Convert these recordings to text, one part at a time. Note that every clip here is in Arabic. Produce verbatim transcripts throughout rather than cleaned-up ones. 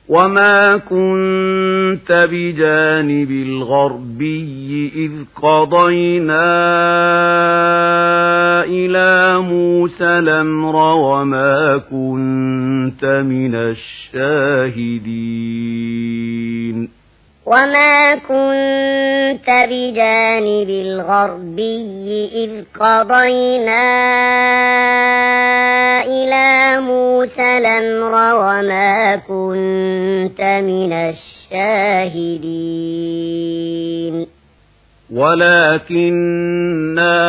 وما كنت بجانب الغربي إذ قضينا إلى موسى الأمر وما كنت من الشاهدين وما كنت بجانب الغربي إذ قضينا إلى موسى الأمر وما كنت من الشاهدين ولكننا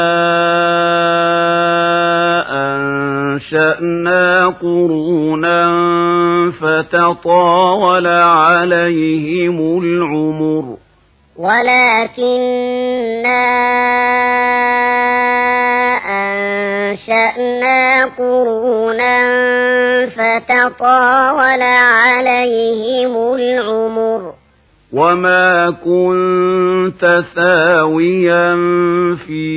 أنشأنا قرونا فتطاول عليهم العمر ولكننا أنشأنا قرونا فتطاول عليهم العمر وما كنت ثاويا في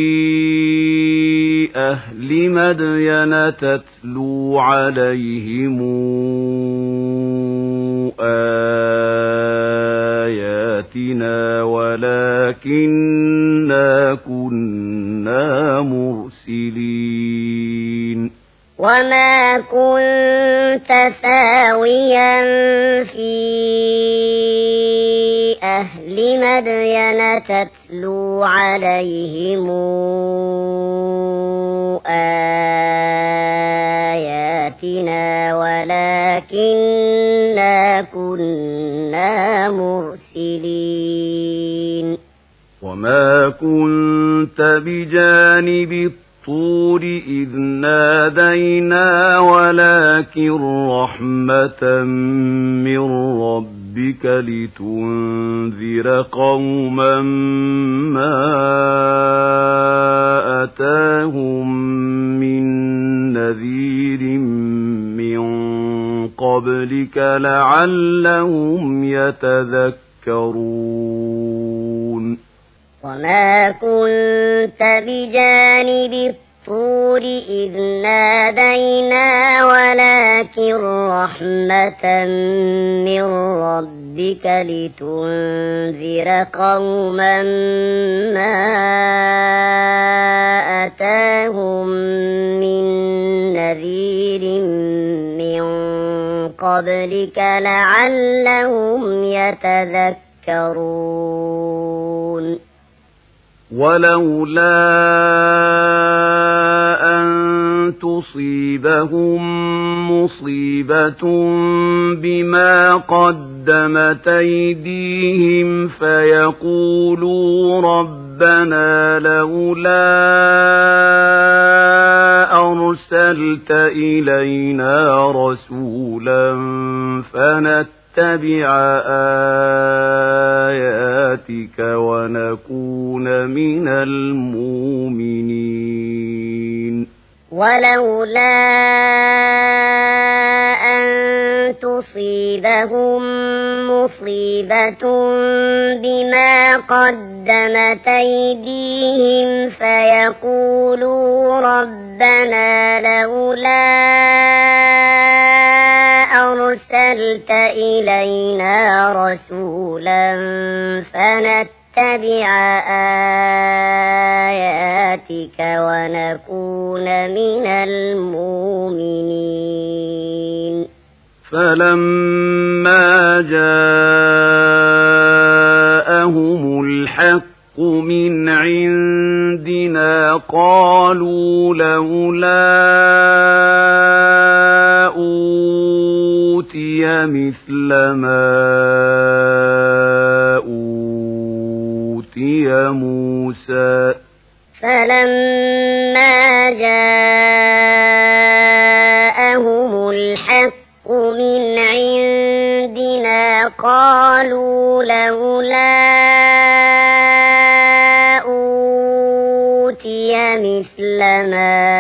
أهل مدين تتلو عليهم آياتنا ولكننا كنا مرسلين وما كنت ثاويا في أهل مدين تتلو عليهم آياتنا ولكننا كنا مرسلين وما كنت بجانب الطور إذ نادينا ولكن رحمة من ربك لتنذر قوما ما أتاهم من نذير من قبلك لعلهم يتذكرون وما كنت بجانب الطور إذ نادينا ولكن رحمة من ربك لتنذر قوما ما أتاهم من نذير من قبلك لعلهم يتذكرون ولولا أن تصيبهم مصيبة بما قدمت أيديهم فيقولوا ربنا لولا أرسلت إلينا رسولا فنتبع نتبع آياتك ونكون من المؤمنين ولولا أن تصيبهم مصيبة بما قدمت أيديهم فيقولوا ربنا لولا أرسلت إلينا رسولا فنتبع آياتك ونكون من المؤمنين فلما جاءهم الحق من عندنا قالوا لولا أوتي مثل ما أوتي موسى فلما جاءهم الحق من عندنا قالوا لولا أوتي مثل ما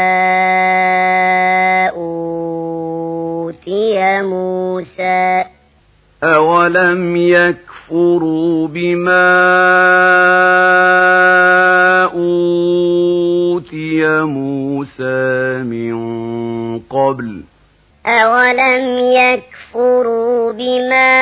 أوتي موسى أولم يكفروا بما أوتي موسى من قبل أولم يكفروا يكفروا بما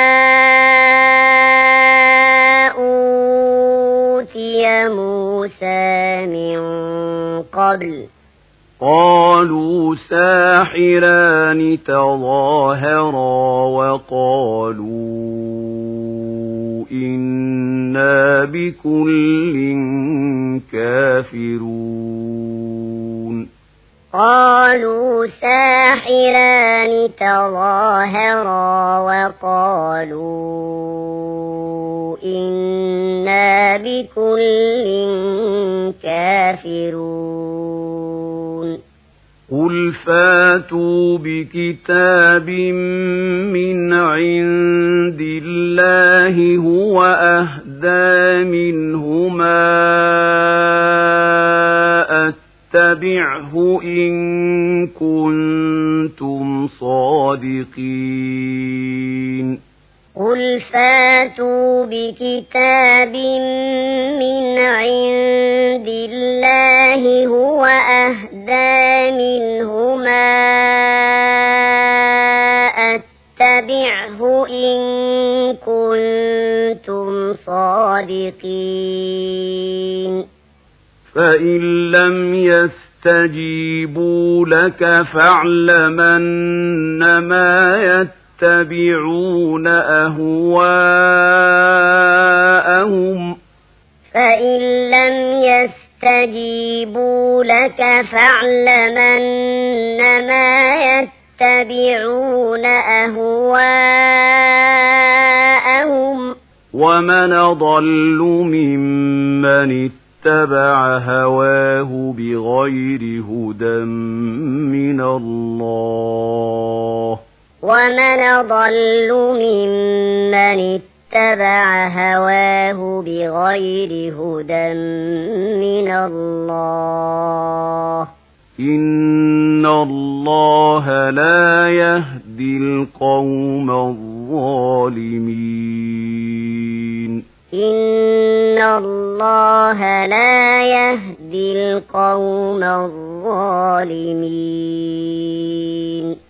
أوتي موسى من قبل قالوا ساحران تظاهرا وقالوا إنا بكل كافرون قالوا ساحران تظاهرا وقالوا إنا بكل كافرون قل فاتوا بكتاب من عند الله هو أهدى منهما اتبعه إن كنتم صادقين قل فاتوا بكتاب من عند الله هو أهدى منهما اتبعه إن كنتم صادقين فإن لم يستجيبوا لك فاعلم أنما يتبعون أهواءهم فإن لم يستجيبوا لك فاعلم أنما يتبعون أهواءهم ومن أضل ممن اتبع هواه بغير هدى من الله ومن أضل ممن اتبع هواه بغير هدى من الله إن الله لا يهدي القوم الظالمين إن الله لا يهدي القوم الظالمين